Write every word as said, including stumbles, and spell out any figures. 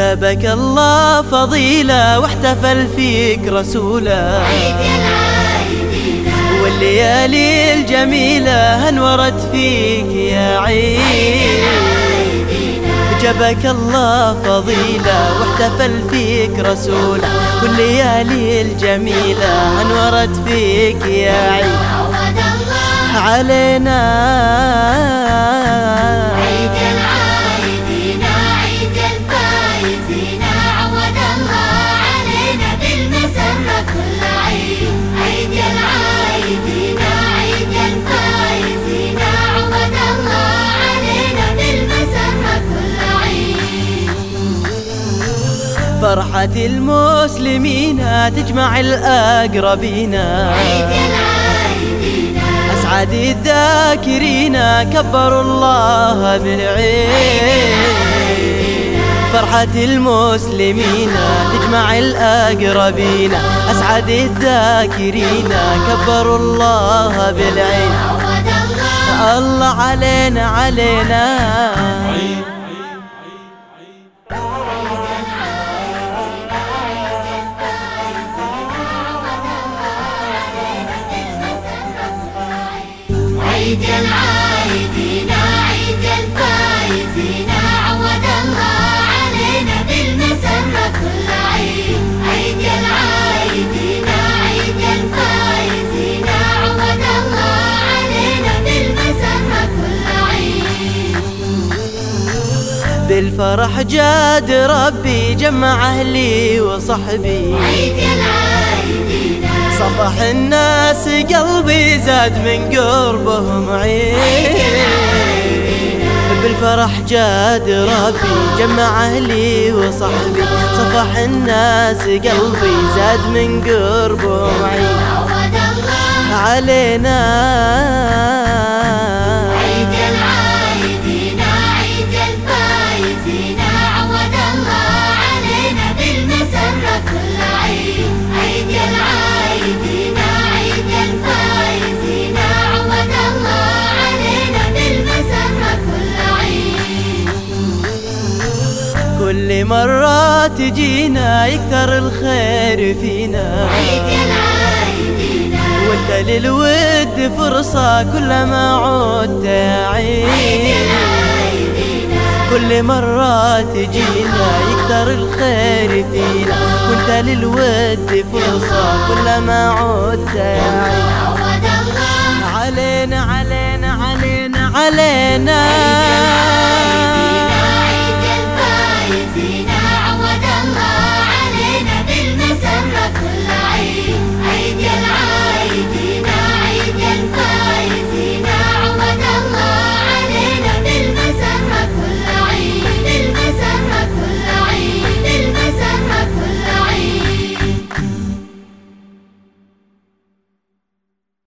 جابك الله فضيلة واحتفل فيك رسوله، والليالي الجميلة انورت فيك يا عيد. جابك الله فضيلة واحتفل فيك رسوله، والليالي الجميلة انورت فيك يا عيد علينا. عيد العايدين عيد الفايزين، عود الله علينا بالمسرة كل عيد. عيد العايدين عيد الفايزين، عود الله علينا بالمسرة كل عيد. فرحة المسلمين تجمع الأقربين، عيد العايدين أسعد الذاكرين كبروا الله بالعيد. فرحة المسلمين تجمع الأقربين، أسعد الذاكرين كبروا الله بالعيد. الله علينا علينا عيد العايدين عيد الفايزين، عود الله علينا بالمسرة كل عيد. عيد العايدين عيد الفايزين، عود الله علينا بالمسرة كل عيد. بالفرح جاد ربي جمع أهلي وصحبي، عيد العايدين صفح الناس قلبي زاد من قربهم عيد. بالفرح جاد ربي جمع أهلي وصحبي، صفح الناس قلبي زاد من قربهم عيد علينا. عيد العايدين عيد الفايزين، عود الله علينا بالمسرة كل عيد. عيد العايدين عيد الفايزين، عود الله علينا بالمسرة كل عيد. كل مرة تجينا يكثر الخير فينا، عيد العايدين وانت للود فرصة كلما عدت يا عيد. كل مرة تجينا يكثر الخير فينا، وانت للود فرصة كلما عدت يا عيد علينا علينا علينا علينا.